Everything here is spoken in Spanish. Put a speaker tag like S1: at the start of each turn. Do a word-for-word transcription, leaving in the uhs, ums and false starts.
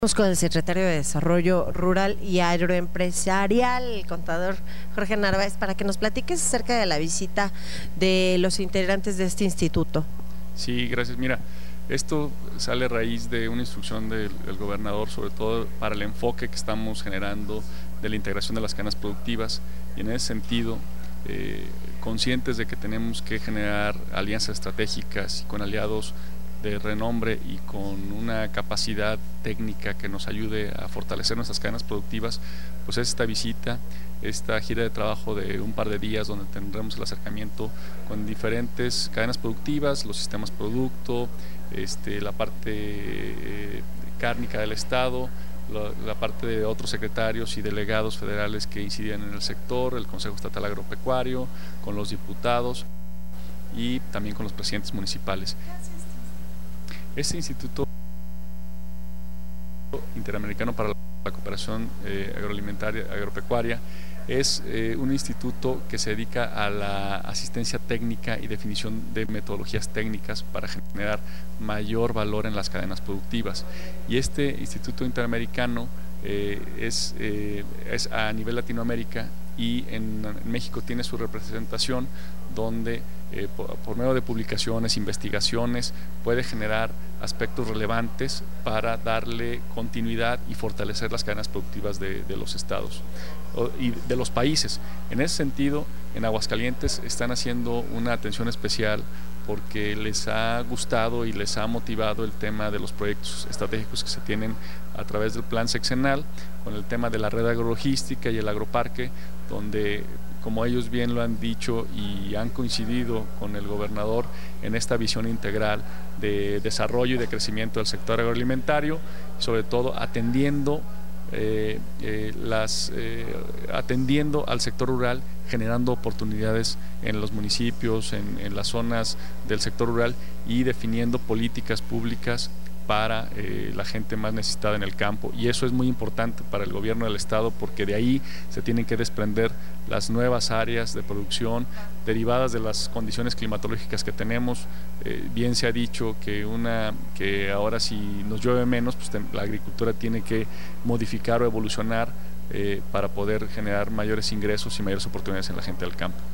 S1: Con el secretario de Desarrollo Rural y Agroempresarial, el contador Jorge Narváez, para que nos platiques acerca de la visita de los integrantes de este instituto.
S2: Sí, gracias. Mira, esto sale a raíz de una instrucción del, del gobernador, sobre todo para el enfoque que estamos generando de la integración de las cadenas productivas, y en ese sentido, eh, conscientes de que tenemos que generar alianzas estratégicas y con aliados de renombre y con una capacidad técnica que nos ayude a fortalecer nuestras cadenas productivas, pues es esta visita, esta gira de trabajo de un par de días donde tendremos el acercamiento con diferentes cadenas productivas, los sistemas producto, este, la parte eh, cárnica del Estado, la, la parte de otros secretarios y delegados federales que incidían en el sector, el Consejo Estatal Agropecuario, con los diputados y también con los presidentes municipales. Este Instituto Interamericano para la Cooperación eh, Agroalimentaria, Agropecuaria, es eh, un instituto que se dedica a la asistencia técnica y definición de metodologías técnicas para generar mayor valor en las cadenas productivas. Y este Instituto Interamericano eh, es, eh, es a nivel Latinoamérica, y en, en México tiene su representación donde eh, por, por medio de publicaciones, investigaciones, puede generar aspectos relevantes para darle continuidad y fortalecer las cadenas productivas de, de los estados o, y de los países. En ese sentido, en Aguascalientes están haciendo una atención especial porque les ha gustado y les ha motivado el tema de los proyectos estratégicos que se tienen a través del plan sexenal, con el tema de la red agrologística y el agroparque, donde, como ellos bien lo han dicho y han coincidido con el gobernador en esta visión integral de desarrollo y de crecimiento del sector agroalimentario, sobre todo atendiendo Eh, eh, las, eh, atendiendo al sector rural, generando oportunidades en los municipios, en, en las zonas del sector rural, y definiendo políticas públicas para eh, la gente más necesitada en el campo. Y eso es muy importante para el gobierno del estado, porque de ahí se tienen que desprender las nuevas áreas de producción derivadas de las condiciones climatológicas que tenemos. Eh, bien se ha dicho que, una, que ahora si nos llueve menos, pues la agricultura tiene que modificar o evolucionar eh, para poder generar mayores ingresos y mayores oportunidades en la gente del campo.